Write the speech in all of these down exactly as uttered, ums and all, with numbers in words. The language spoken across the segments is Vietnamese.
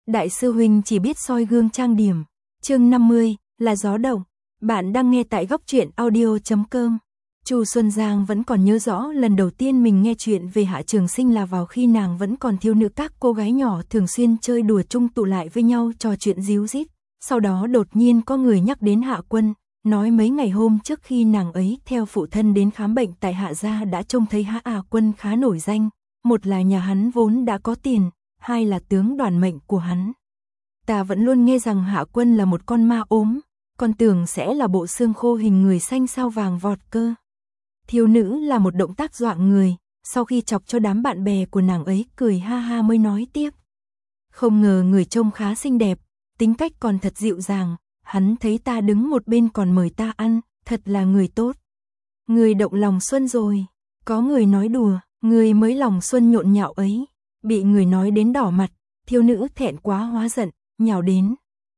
Đại sư huynh chỉ biết soi gương trang điểm. Chương năm mươi, là gió động. Bạn đang nghe tại góc truyện audio chấm com. Chu Xuân Giang vẫn còn nhớ rõ lần đầu tiên mình nghe chuyện về Hạ Trường Sinh là vào khi nàng vẫn còn thiếu nữ, các cô gái nhỏ thường xuyên chơi đùa chung tụ lại với nhau trò chuyện ríu rít. Sau đó đột nhiên có người nhắc đến Hạ Quân, nói mấy ngày hôm trước khi nàng ấy theo phụ thân đến khám bệnh tại Hạ gia đã trông thấy Hạ à Quân khá nổi danh, một là nhà hắn vốn đã có tiền, hai là tướng đoàn mệnh của hắn. Ta vẫn luôn nghe rằng Hạ Quân là một con ma ốm, còn tưởng sẽ là bộ xương khô hình người xanh sao vàng vọt cơ. Thiếu nữ là một động tác dọa người, sau khi chọc cho đám bạn bè của nàng ấy cười ha ha mới nói tiếp. Không ngờ người trông khá xinh đẹp, tính cách còn thật dịu dàng, hắn thấy ta đứng một bên còn mời ta ăn, thật là người tốt. Người động lòng xuân rồi, có người nói đùa, người mới lòng xuân nhộn nhạo ấy, bị người nói đến đỏ mặt, thiếu nữ thẹn quá hóa giận, nhào đến.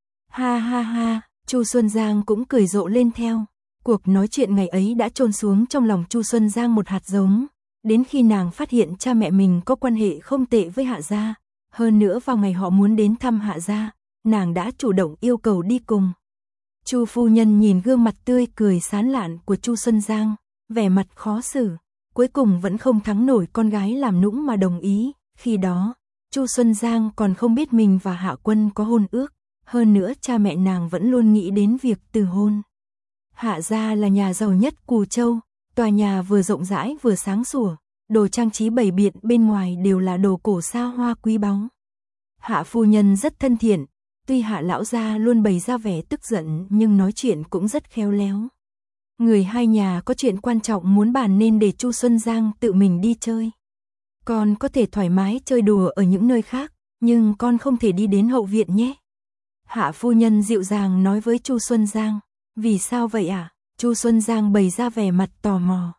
Ha ha ha, Chu Xuân Giang cũng cười rộ lên theo. Cuộc nói chuyện ngày ấy đã chôn xuống trong lòng Chu Xuân Giang một hạt giống, đến khi nàng phát hiện cha mẹ mình có quan hệ không tệ với Hạ gia, hơn nữa vào ngày họ muốn đến thăm Hạ gia, nàng đã chủ động yêu cầu đi cùng. Chu phu nhân nhìn gương mặt tươi cười sán lạn của Chu Xuân Giang, vẻ mặt khó xử, cuối cùng vẫn không thắng nổi con gái làm nũng mà đồng ý. Khi đó, Chu Xuân Giang còn không biết mình và Hạ Quân có hôn ước, hơn nữa cha mẹ nàng vẫn luôn nghĩ đến việc từ hôn. Hạ gia là nhà giàu nhất Cù Châu, tòa nhà vừa rộng rãi vừa sáng sủa, đồ trang trí bày biện bên ngoài đều là đồ cổ xa hoa quý báu. Hạ phu nhân rất thân thiện, tuy Hạ lão gia luôn bày ra vẻ tức giận nhưng nói chuyện cũng rất khéo léo. Người hai nhà có chuyện quan trọng muốn bàn nên để Chu Xuân Giang tự mình đi chơi. Con có thể thoải mái chơi đùa ở những nơi khác, nhưng con không thể đi đến hậu viện nhé. Hạ phu nhân dịu dàng nói với Chu Xuân Giang. Vì sao vậy ạ? À? Chu Xuân Giang bày ra vẻ mặt tò mò.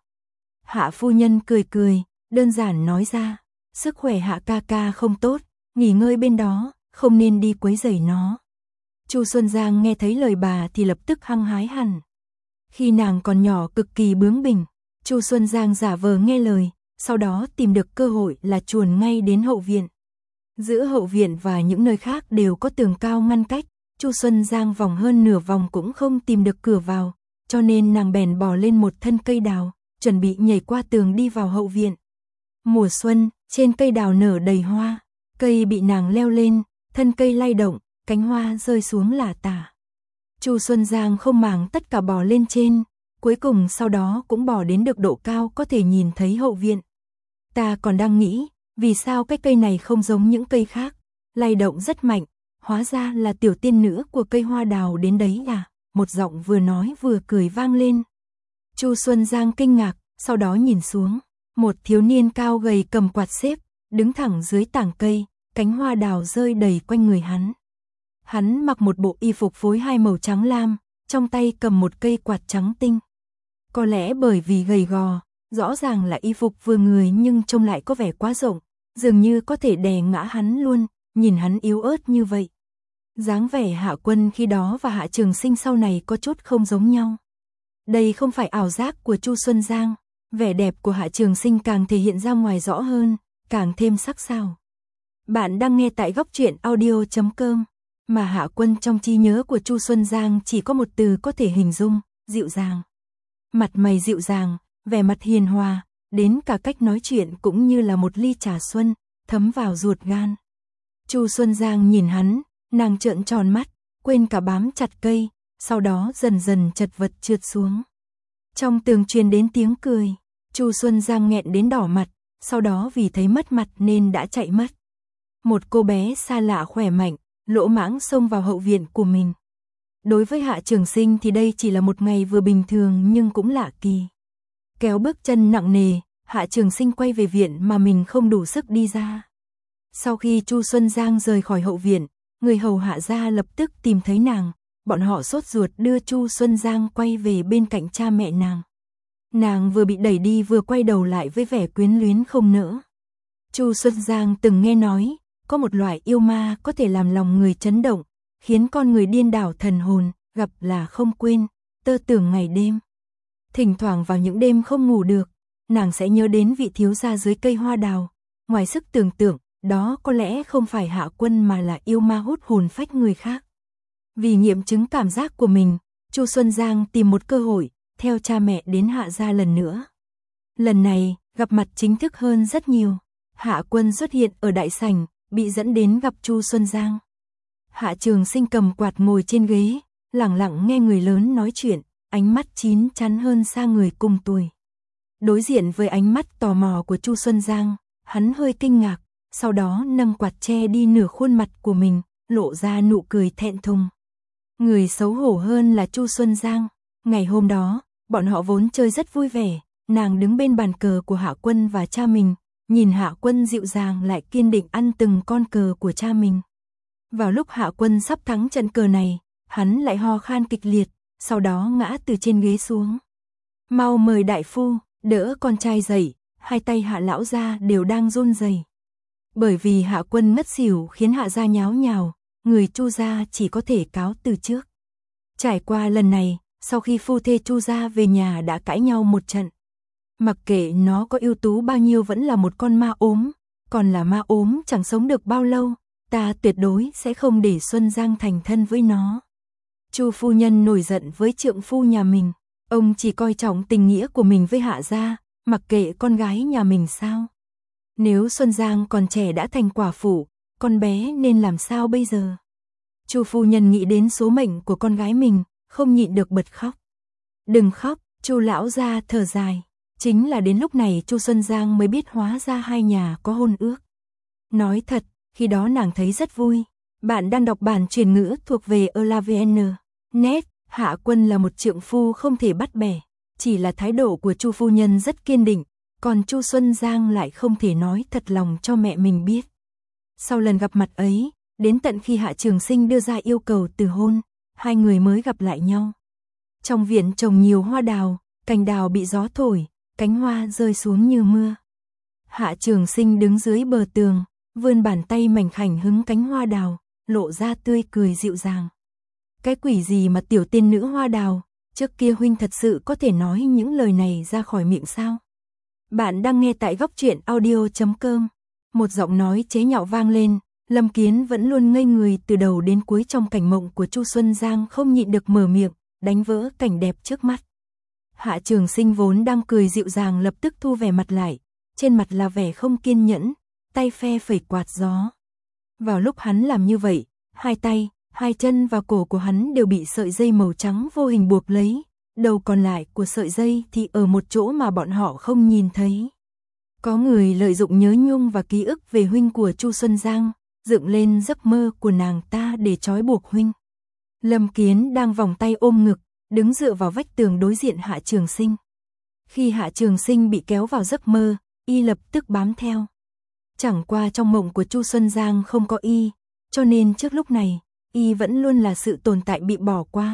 Hạ phu nhân cười cười, đơn giản nói ra, sức khỏe Hạ ca ca không tốt, nghỉ ngơi bên đó, không nên đi quấy rầy nó. Chu Xuân Giang nghe thấy lời bà thì lập tức hăng hái hẳn. Khi nàng còn nhỏ cực kỳ bướng bỉnh, Chu Xuân Giang giả vờ nghe lời, sau đó tìm được cơ hội là chuồn ngay đến hậu viện. Giữa hậu viện và những nơi khác đều có tường cao ngăn cách, Chu Xuân Giang vòng hơn nửa vòng cũng không tìm được cửa vào, cho nên nàng bèn bò lên một thân cây đào, chuẩn bị nhảy qua tường đi vào hậu viện. Mùa xuân, trên cây đào nở đầy hoa, cây bị nàng leo lên, thân cây lay động, cánh hoa rơi xuống lả tả. Chu Xuân Giang không màng tất cả bò lên trên, cuối cùng sau đó cũng bò đến được độ cao có thể nhìn thấy hậu viện. Ta còn đang nghĩ, vì sao cái cây này không giống những cây khác, lay động rất mạnh. Hóa ra là tiểu tiên nữ của cây hoa đào đến đấy à, một giọng vừa nói vừa cười vang lên. Chu Xuân Giang kinh ngạc, sau đó nhìn xuống, một thiếu niên cao gầy cầm quạt xếp, đứng thẳng dưới tảng cây, cánh hoa đào rơi đầy quanh người hắn. Hắn mặc một bộ y phục phối hai màu trắng lam, trong tay cầm một cây quạt trắng tinh. Có lẽ bởi vì gầy gò, rõ ràng là y phục vừa người nhưng trông lại có vẻ quá rộng, dường như có thể đè ngã hắn luôn. Nhìn hắn yếu ớt như vậy, dáng vẻ Hạ Quân khi đó và Hạ Trường Sinh sau này có chút không giống nhau. Đây không phải ảo giác của Chu Xuân Giang, vẻ đẹp của Hạ Trường Sinh càng thể hiện ra ngoài rõ hơn, càng thêm sắc sảo. Bạn đang nghe tại góc truyện audio chấm com, mà Hạ Quân trong trí nhớ của Chu Xuân Giang chỉ có một từ có thể hình dung, dịu dàng. Mặt mày dịu dàng, vẻ mặt hiền hòa, đến cả cách nói chuyện cũng như là một ly trà xuân, thấm vào ruột gan. Chu Xuân Giang nhìn hắn, nàng trợn tròn mắt, quên cả bám chặt cây, sau đó dần dần chật vật trượt xuống. Trong tường truyền đến tiếng cười, Chu Xuân Giang nghẹn đến đỏ mặt, sau đó vì thấy mất mặt nên đã chạy mất. Một cô bé xa lạ khỏe mạnh, lỗ mãng xông vào hậu viện của mình. Đối với Hạ Trường Sinh thì đây chỉ là một ngày vừa bình thường nhưng cũng lạ kỳ. Kéo bước chân nặng nề, Hạ Trường Sinh quay về viện mà mình không đủ sức đi ra. Sau khi Chu Xuân Giang rời khỏi hậu viện, người hầu Hạ gia lập tức tìm thấy nàng, bọn họ sốt ruột đưa Chu Xuân Giang quay về bên cạnh cha mẹ nàng. Nàng vừa bị đẩy đi vừa quay đầu lại với vẻ quyến luyến không nỡ. Chu Xuân Giang từng nghe nói, có một loại yêu ma có thể làm lòng người chấn động, khiến con người điên đảo thần hồn, gặp là không quên, tơ tưởng ngày đêm. Thỉnh thoảng vào những đêm không ngủ được, nàng sẽ nhớ đến vị thiếu gia dưới cây hoa đào, ngoài sức tưởng tượng, đó có lẽ không phải Hạ Quân mà là yêu ma hút hồn phách người khác. Vì nghiệm chứng cảm giác của mình, Chu Xuân Giang tìm một cơ hội, theo cha mẹ đến Hạ gia lần nữa. Lần này, gặp mặt chính thức hơn rất nhiều. Hạ Quân xuất hiện ở đại sảnh, bị dẫn đến gặp Chu Xuân Giang. Hạ Trường Sinh cầm quạt ngồi trên ghế, lẳng lặng nghe người lớn nói chuyện, ánh mắt chín chắn hơn xa người cùng tuổi. Đối diện với ánh mắt tò mò của Chu Xuân Giang, hắn hơi kinh ngạc, sau đó nâng quạt che đi nửa khuôn mặt của mình, lộ ra nụ cười thẹn thùng. Người xấu hổ hơn là Chu Xuân Giang. Ngày hôm đó, bọn họ vốn chơi rất vui vẻ, nàng đứng bên bàn cờ của Hạ Quân và cha mình, nhìn Hạ Quân dịu dàng lại kiên định ăn từng con cờ của cha mình. Vào lúc Hạ Quân sắp thắng trận cờ này, hắn lại ho khan kịch liệt, sau đó ngã từ trên ghế xuống. Mau mời đại phu, đỡ con trai dậy, hai tay Hạ lão gia đều đang run rẩy. Bởi vì Hạ Quân ngất xỉu khiến Hạ gia nháo nhào, người Chu gia chỉ có thể cáo từ trước. Trải qua lần này, sau khi phu thê Chu gia về nhà đã cãi nhau một trận. Mặc kệ nó có ưu tú bao nhiêu vẫn là một con ma ốm, còn là ma ốm chẳng sống được bao lâu, ta tuyệt đối sẽ không để Xuân Giang thành thân với nó. Chu phu nhân nổi giận với trượng phu nhà mình, ông chỉ coi trọng tình nghĩa của mình với Hạ gia, mặc kệ con gái nhà mình sao. Nếu Xuân Giang còn trẻ đã thành quả phụ, con bé nên làm sao bây giờ? Chu phu nhân nghĩ đến số mệnh của con gái mình, không nhịn được bật khóc. Đừng khóc, Chu lão gia thở dài. Chính là đến lúc này Chu Xuân Giang mới biết hóa ra hai nhà có hôn ước. Nói thật, khi đó nàng thấy rất vui. Bạn đang đọc bản truyền ngữ thuộc về elavn chấm net. Hạ Quân là một trượng phu không thể bắt bẻ, chỉ là thái độ của Chu phu nhân rất kiên định, còn Chu Xuân Giang lại không thể nói thật lòng cho mẹ mình biết. Sau lần gặp mặt ấy, đến tận khi Hạ Trường Sinh đưa ra yêu cầu từ hôn, hai người mới gặp lại nhau. Trong viện trồng nhiều hoa đào, cành đào bị gió thổi, cánh hoa rơi xuống như mưa. Hạ Trường Sinh đứng dưới bờ tường, vươn bàn tay mảnh khảnh hứng cánh hoa đào, lộ ra tươi cười dịu dàng. Cái quỷ gì mà tiểu tiên nữ hoa đào, trước kia huynh thật sự có thể nói những lời này ra khỏi miệng sao? Bạn đang nghe tại góc truyện audio chấm com. Một giọng nói chế nhạo vang lên, Lâm Kiến vẫn luôn ngây người từ đầu đến cuối trong cảnh mộng của Chu Xuân Giang không nhịn được mở miệng, đánh vỡ cảnh đẹp trước mắt. Hạ Trường Sinh vốn đang cười dịu dàng lập tức thu vẻ mặt lại, trên mặt là vẻ không kiên nhẫn, tay phe phẩy quạt gió. Vào lúc hắn làm như vậy, hai tay, hai chân và cổ của hắn đều bị sợi dây màu trắng vô hình buộc lấy, đầu còn lại của sợi dây thì ở một chỗ mà bọn họ không nhìn thấy. Có người lợi dụng nhớ nhung và ký ức về huynh của Chu Xuân Giang, dựng lên giấc mơ của nàng ta để trói buộc huynh. Lâm Kiến đang vòng tay ôm ngực, đứng dựa vào vách tường đối diện Hạ Trường Sinh. Khi Hạ Trường Sinh bị kéo vào giấc mơ, y lập tức bám theo. Chẳng qua trong mộng của Chu Xuân Giang không có y, cho nên trước lúc này, y vẫn luôn là sự tồn tại bị bỏ qua.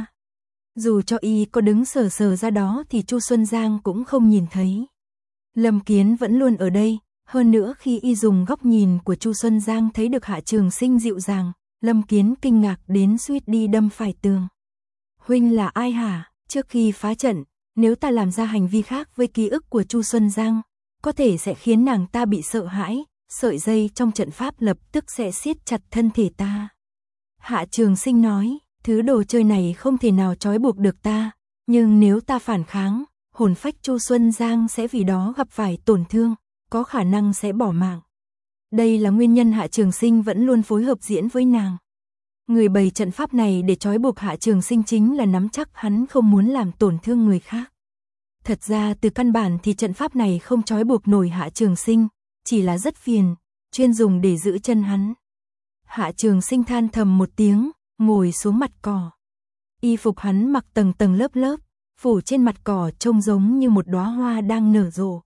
Dù cho y có đứng sờ sờ ra đó thì Chu Xuân Giang cũng không nhìn thấy. Lâm Kiến vẫn luôn ở đây, hơn nữa khi y dùng góc nhìn của Chu Xuân Giang thấy được Hạ Trường Sinh dịu dàng, Lâm Kiến kinh ngạc đến suýt đi đâm phải tường. Huynh là ai hả? Trước khi phá trận, nếu ta làm ra hành vi khác với ký ức của Chu Xuân Giang, có thể sẽ khiến nàng ta bị sợ hãi, sợi dây trong trận pháp lập tức sẽ siết chặt thân thể ta. Hạ Trường Sinh nói, thứ đồ chơi này không thể nào trói buộc được ta, nhưng nếu ta phản kháng, hồn phách Chu Xuân Giang sẽ vì đó gặp phải tổn thương, có khả năng sẽ bỏ mạng. Đây là nguyên nhân Hạ Trường Sinh vẫn luôn phối hợp diễn với nàng. Người bày trận pháp này để trói buộc Hạ Trường Sinh chính là nắm chắc hắn không muốn làm tổn thương người khác. Thật ra từ căn bản thì trận pháp này không trói buộc nổi Hạ Trường Sinh, chỉ là rất phiền, chuyên dùng để giữ chân hắn. Hạ Trường Sinh than thầm một tiếng, ngồi xuống mặt cỏ. Y phục hắn mặc tầng tầng lớp lớp, phủ trên mặt cỏ trông giống như một đóa hoa đang nở rộ.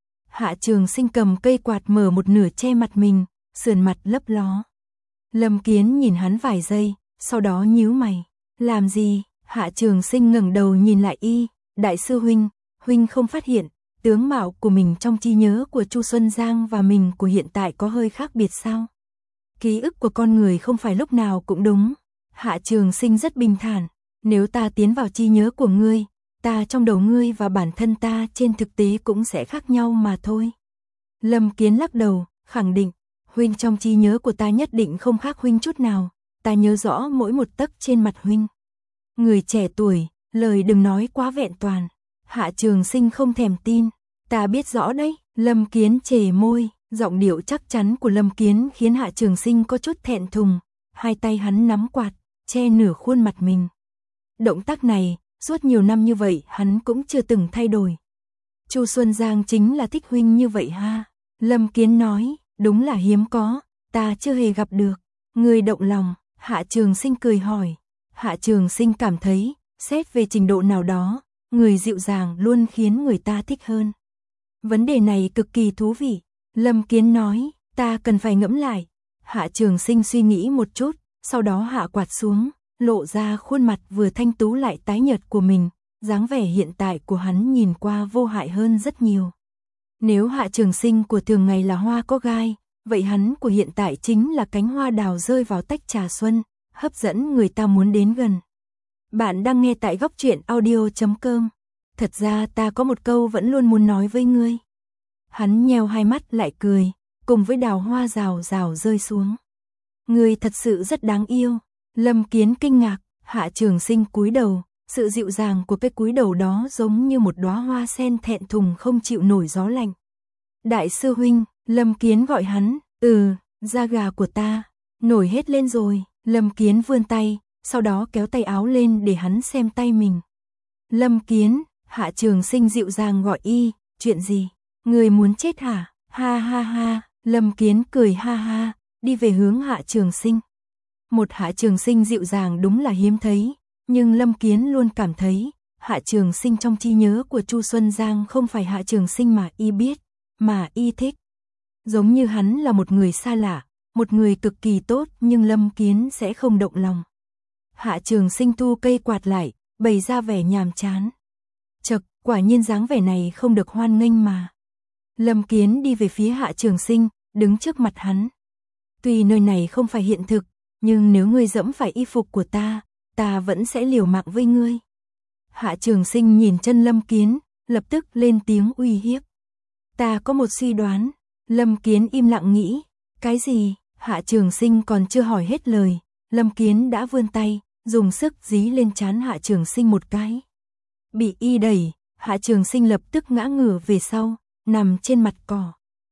Hạ Trường Sinh cầm cây quạt mở một nửa che mặt mình, sườn mặt lấp ló. Lâm Kiến nhìn hắn vài giây, sau đó nhíu mày. Làm gì? Hạ Trường Sinh ngẩng đầu nhìn lại y. Đại sư huynh, huynh không phát hiện tướng mạo của mình trong trí nhớ của Chu Xuân Giang và mình của hiện tại có hơi khác biệt sao? Ký ức của con người không phải lúc nào cũng đúng. Hạ Trường Sinh rất bình thản. Nếu ta tiến vào trí nhớ của ngươi, ta trong đầu ngươi và bản thân ta trên thực tế cũng sẽ khác nhau mà thôi. Lâm Kiến lắc đầu, khẳng định. Huynh trong trí nhớ của ta nhất định không khác huynh chút nào, ta nhớ rõ mỗi một tấc trên mặt huynh. Người trẻ tuổi, lời đừng nói quá vẹn toàn. Hạ Trường Sinh không thèm tin. Ta biết rõ đấy. Lâm Kiến chề môi, giọng điệu chắc chắn của Lâm Kiến khiến Hạ Trường Sinh có chút thẹn thùng. Hai tay hắn nắm quạt, che nửa khuôn mặt mình. Động tác này, suốt nhiều năm như vậy hắn cũng chưa từng thay đổi. Chu Xuân Giang chính là thích huynh như vậy ha. Lâm Kiến nói, đúng là hiếm có, ta chưa hề gặp được. Người động lòng. Hạ Trường Sinh cười hỏi. Hạ Trường Sinh cảm thấy, xét về trình độ nào đó, người dịu dàng luôn khiến người ta thích hơn. Vấn đề này cực kỳ thú vị. Lâm Kiến nói, ta cần phải ngẫm lại. Hạ Trường Sinh suy nghĩ một chút, sau đó hạ quạt xuống, lộ ra khuôn mặt vừa thanh tú lại tái nhợt của mình. Dáng vẻ hiện tại của hắn nhìn qua vô hại hơn rất nhiều. Nếu Hạ Trường Sinh của thường ngày là hoa có gai, vậy hắn của hiện tại chính là cánh hoa đào rơi vào tách trà xuân, hấp dẫn người ta muốn đến gần. Bạn đang nghe tại góc truyện audio chấm com. Thật ra ta có một câu vẫn luôn muốn nói với ngươi. Hắn nheo hai mắt lại cười, cùng với đào hoa rào rào rơi xuống. Ngươi thật sự rất đáng yêu. Lâm Kiến kinh ngạc. Hạ Trường Sinh cúi đầu, sự dịu dàng của cái cúi đầu đó giống như một đóa hoa sen thẹn thùng không chịu nổi gió lạnh. Đại sư huynh, Lâm Kiến gọi hắn. Ừ, da gà của ta nổi hết lên rồi. Lâm Kiến vươn tay, sau đó kéo tay áo lên để hắn xem tay mình. Lâm Kiến, Hạ Trường Sinh dịu dàng gọi y, chuyện gì? Người muốn chết hả? Ha ha ha. Lâm Kiến cười ha ha, đi về hướng Hạ Trường Sinh. Một Hạ Trường Sinh dịu dàng đúng là hiếm thấy, nhưng Lâm Kiến luôn cảm thấy, Hạ Trường Sinh trong trí nhớ của Chu Xuân Giang không phải Hạ Trường Sinh mà y biết, mà y thích. Giống như hắn là một người xa lạ, một người cực kỳ tốt nhưng Lâm Kiến sẽ không động lòng. Hạ Trường Sinh thu cây quạt lại, bày ra vẻ nhàm chán. Chậc, quả nhiên dáng vẻ này không được hoan nghênh mà. Lâm Kiến đi về phía Hạ Trường Sinh, đứng trước mặt hắn. Tuy nơi này không phải hiện thực, nhưng nếu ngươi dẫm phải y phục của ta, ta vẫn sẽ liều mạng với ngươi. Hạ Trường Sinh nhìn chân Lâm Kiến, lập tức lên tiếng uy hiếp. Ta có một suy đoán. Lâm Kiến im lặng nghĩ. Cái gì? Hạ Trường Sinh còn chưa hỏi hết lời, Lâm Kiến đã vươn tay, dùng sức dí lên trán Hạ Trường Sinh một cái. Bị y đẩy, Hạ Trường Sinh lập tức ngã ngửa về sau, nằm trên mặt cỏ.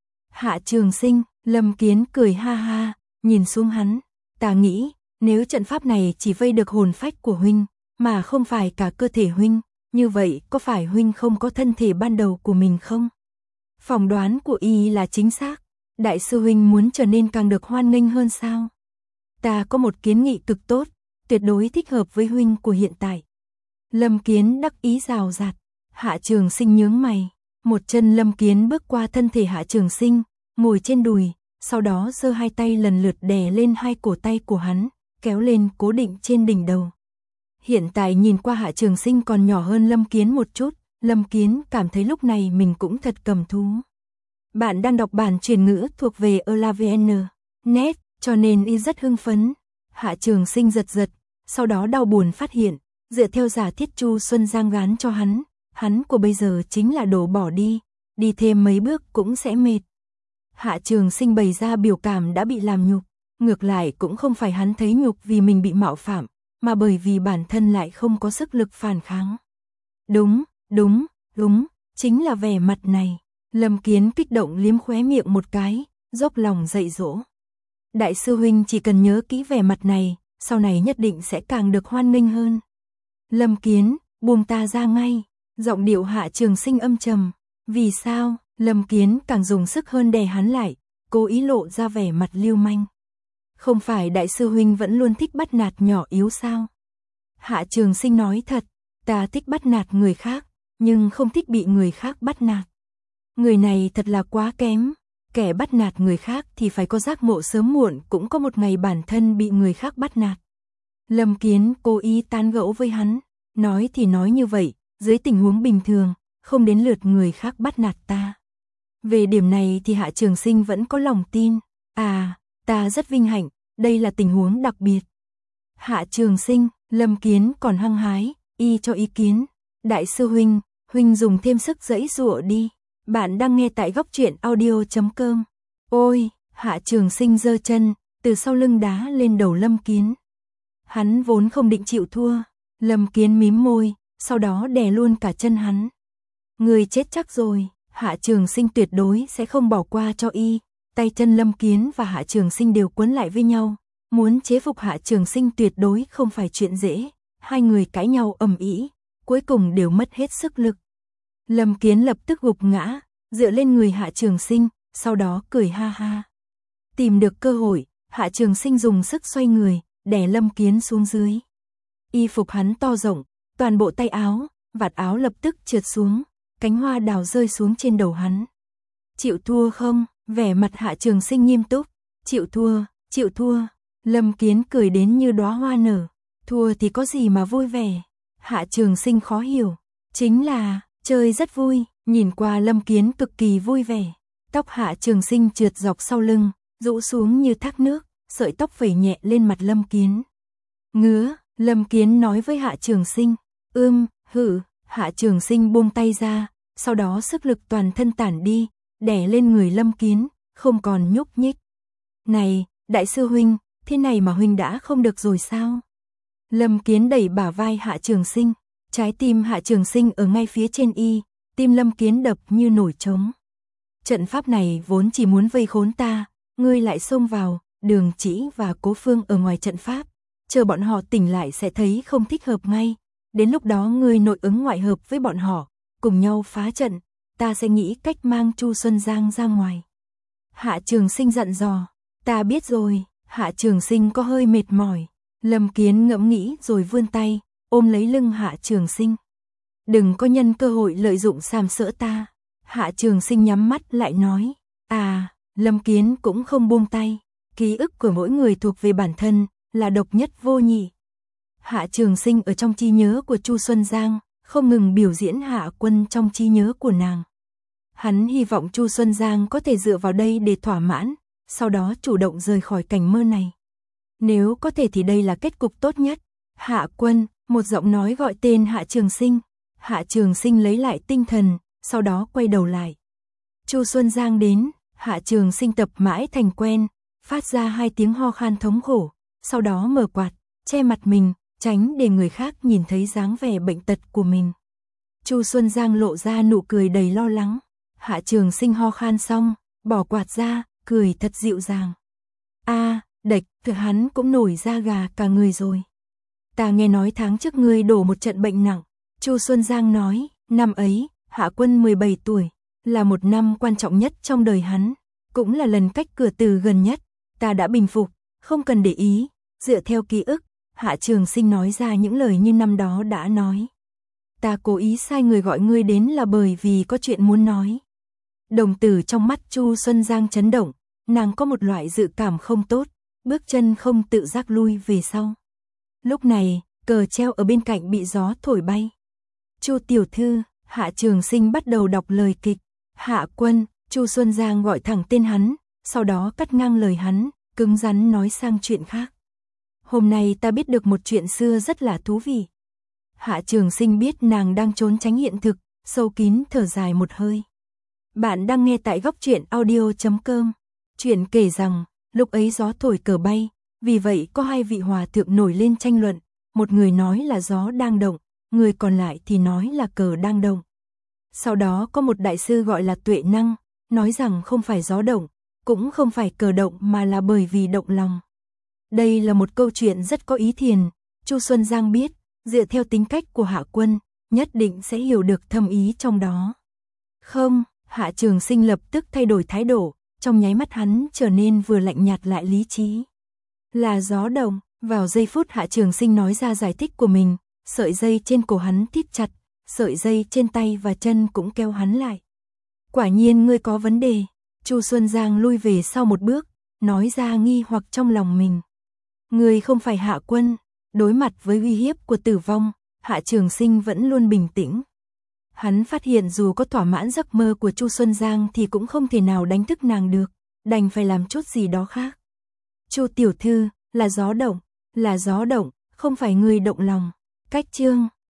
Hạ Trường Sinh, Lâm Kiến cười ha ha, nhìn xuống hắn. Ta nghĩ, nếu trận pháp này chỉ vây được hồn phách của huynh, mà không phải cả cơ thể huynh, như vậy có phải huynh không có thân thể ban đầu của mình không? Phỏng đoán của y là chính xác. Đại sư huynh muốn trở nên càng được hoan nghênh hơn sao? Ta có một kiến nghị cực tốt, tuyệt đối thích hợp với huynh của hiện tại. Lâm Kiến đắc ý rào rạt. Hạ Trường Sinh nhướng mày. Một chân Lâm Kiến bước qua thân thể Hạ Trường Sinh, ngồi trên đùi, sau đó giơ hai tay lần lượt đè lên hai cổ tay của hắn, kéo lên cố định trên đỉnh đầu. Hiện tại nhìn qua Hạ Trường Sinh còn nhỏ hơn Lâm Kiến một chút, Lâm Kiến cảm thấy lúc này mình cũng thật cầm thú. Bạn đang đọc bản truyền ngữ thuộc về elavn chấm net, cho nên y rất hưng phấn. Hạ Trường Sinh giật giật, sau đó đau buồn phát hiện, dựa theo giả thiết Chu Xuân Giang gán cho hắn, hắn của bây giờ chính là đổ bỏ đi, đi thêm mấy bước cũng sẽ mệt. Hạ Trường Sinh bày ra biểu cảm đã bị làm nhục, ngược lại cũng không phải hắn thấy nhục vì mình bị mạo phạm, mà bởi vì bản thân lại không có sức lực phản kháng. Đúng, đúng, đúng, chính là vẻ mặt này. Lâm Kiến kích động liếm khóe miệng một cái, dốc lòng dạy dỗ. Đại sư huynh chỉ cần nhớ kỹ vẻ mặt này, sau này nhất định sẽ càng được hoan nghênh hơn. Lâm Kiến, buông ta ra ngay. Giọng điệu Hạ Trường Sinh âm trầm. Vì sao? Lâm Kiến càng dùng sức hơn đè hắn lại, cố ý lộ ra vẻ mặt lưu manh. Không phải đại sư huynh vẫn luôn thích bắt nạt nhỏ yếu sao? Hạ Trường Sinh nói thật, ta thích bắt nạt người khác, nhưng không thích bị người khác bắt nạt. Người này thật là quá kém, kẻ bắt nạt người khác thì phải có giác ngộ sớm muộn cũng có một ngày bản thân bị người khác bắt nạt. Lâm Kiến cố ý tán gẫu với hắn, nói thì nói như vậy, dưới tình huống bình thường, không đến lượt người khác bắt nạt ta. Về điểm này thì Hạ Trường Sinh vẫn có lòng tin, à, ta rất vinh hạnh, đây là tình huống đặc biệt. Hạ Trường Sinh, Lâm Kiến còn hăng hái, y cho ý kiến. Đại sư huynh, huynh dùng thêm sức giãy giụa đi. Bạn đang nghe tại góc truyện audio chấm com. Ôi, Hạ Trường Sinh giơ chân, từ sau lưng đá lên đầu Lâm Kiến. Hắn vốn không định chịu thua, Lâm Kiến mím môi, sau đó đè luôn cả chân hắn. Người chết chắc rồi, Hạ Trường Sinh tuyệt đối sẽ không bỏ qua cho y. Tay chân Lâm Kiến và Hạ Trường Sinh đều quấn lại với nhau, muốn chế phục Hạ Trường Sinh tuyệt đối không phải chuyện dễ. Hai người cãi nhau ầm ĩ, cuối cùng đều mất hết sức lực. Lâm Kiến lập tức gục ngã, dựa lên người Hạ Trường Sinh, sau đó cười ha ha. Tìm được cơ hội, Hạ Trường Sinh dùng sức xoay người, đè Lâm Kiến xuống dưới. Y phục hắn to rộng, toàn bộ tay áo, vạt áo lập tức trượt xuống, cánh hoa đào rơi xuống trên đầu hắn. Chịu thua không? Vẻ mặt Hạ Trường Sinh nghiêm túc. Chịu thua, chịu thua. Lâm Kiến cười đến như đóa hoa nở. Thua thì có gì mà vui vẻ? Hạ Trường Sinh khó hiểu. Chính là, chơi rất vui. Nhìn qua Lâm Kiến cực kỳ vui vẻ. Tóc Hạ Trường Sinh trượt dọc sau lưng, rũ xuống như thác nước, sợi tóc phẩy nhẹ lên mặt Lâm Kiến. Ngứa, Lâm Kiến nói với Hạ Trường Sinh. Ưm, hử, Hạ Trường Sinh buông tay ra, sau đó sức lực toàn thân tản đi, đè lên người Lâm Kiến, không còn nhúc nhích. Này, đại sư huynh, thế này mà huynh đã không được rồi sao? Lâm Kiến đẩy bả vai Hạ Trường Sinh, trái tim Hạ Trường Sinh ở ngay phía trên y, tim Lâm Kiến đập như nổi trống. Trận pháp này vốn chỉ muốn vây khốn ta, ngươi lại xông vào, Đường Chỉ và Cố Phương ở ngoài trận pháp, chờ bọn họ tỉnh lại sẽ thấy không thích hợp ngay, đến lúc đó ngươi nội ứng ngoại hợp với bọn họ, cùng nhau phá trận, ta sẽ nghĩ cách mang Chu Xuân Giang ra ngoài. Hạ Trường Sinh dặn dò, ta biết rồi. Hạ Trường Sinh có hơi mệt mỏi. Lâm Kiến ngẫm nghĩ rồi vươn tay, ôm lấy lưng Hạ Trường Sinh. Đừng có nhân cơ hội lợi dụng sàm sỡ ta. Hạ Trường Sinh nhắm mắt lại nói, à, Lâm Kiến cũng không buông tay. Ký ức của mỗi người thuộc về bản thân, là độc nhất vô nhị. Hạ Trường Sinh ở trong trí nhớ của Chu Xuân Giang, không ngừng biểu diễn Hạ Quân trong trí nhớ của nàng. Hắn hy vọng Chu Xuân Giang có thể dựa vào đây để thỏa mãn, sau đó chủ động rời khỏi cảnh mơ này. Nếu có thể thì đây là kết cục tốt nhất. Hạ Quân, một giọng nói gọi tên Hạ Trường Sinh. Hạ Trường Sinh lấy lại tinh thần, sau đó quay đầu lại. Chu Xuân Giang đến, Hạ Trường Sinh tập mãi thành quen, phát ra hai tiếng ho khan thống khổ, sau đó mở quạt, che mặt mình, tránh để người khác nhìn thấy dáng vẻ bệnh tật của mình. Chu Xuân Giang lộ ra nụ cười đầy lo lắng. Hạ Trường Sinh ho khan xong, bỏ quạt ra, cười thật dịu dàng. A, à, đệch, thực hắn cũng nổi da gà cả người rồi. Ta nghe nói tháng trước ngươi đổ một trận bệnh nặng. Chu Xuân Giang nói, năm ấy, Hạ Quân mười bảy tuổi, là một năm quan trọng nhất trong đời hắn, cũng là lần cách cửa từ gần nhất. Ta đã bình phục, không cần để ý. Dựa theo ký ức, Hạ Trường Sinh nói ra những lời như năm đó đã nói. Ta cố ý sai người gọi ngươi đến là bởi vì có chuyện muốn nói. Đồng tử trong mắt Chu Xuân Giang chấn động, nàng có một loại dự cảm không tốt, bước chân không tự giác lui về sau. Lúc này, cờ treo ở bên cạnh bị gió thổi bay. Chu tiểu thư, Hạ Trường Sinh bắt đầu đọc lời kịch. Hạ Quân, Chu Xuân Giang gọi thẳng tên hắn, sau đó cắt ngang lời hắn, cứng rắn nói sang chuyện khác. Hôm nay ta biết được một chuyện xưa rất là thú vị. Hạ Trường Sinh biết nàng đang trốn tránh hiện thực, sâu kín thở dài một hơi. Bạn đang nghe tại góc truyện audio chấm com. Chuyện kể rằng, lúc ấy gió thổi cờ bay, vì vậy có hai vị hòa thượng nổi lên tranh luận, một người nói là gió đang động, người còn lại thì nói là cờ đang động. Sau đó có một đại sư gọi là Tuệ Năng, nói rằng không phải gió động, cũng không phải cờ động mà là bởi vì động lòng. Đây là một câu chuyện rất có ý thiền, Chu Xuân Giang biết, dựa theo tính cách của Hạ Quân, nhất định sẽ hiểu được thâm ý trong đó. Không, Hạ Trường Sinh lập tức thay đổi thái độ, trong nháy mắt hắn trở nên vừa lạnh nhạt lại lý trí. Là gió động, vào giây phút Hạ Trường Sinh nói ra giải thích của mình, sợi dây trên cổ hắn thít chặt, sợi dây trên tay và chân cũng kéo hắn lại. Quả nhiên ngươi có vấn đề. Chu Xuân Giang lui về sau một bước, nói ra nghi hoặc trong lòng mình. Ngươi không phải Hạ Quân. Đối mặt với uy hiếp của tử vong, Hạ Trường Sinh vẫn luôn bình tĩnh. Hắn phát hiện dù có thỏa mãn giấc mơ của Chu Xuân Giang thì cũng không thể nào đánh thức nàng được, đành phải làm chút gì đó khác. Chu tiểu thư, là gió động, là gió động, không phải người động lòng. Cách chương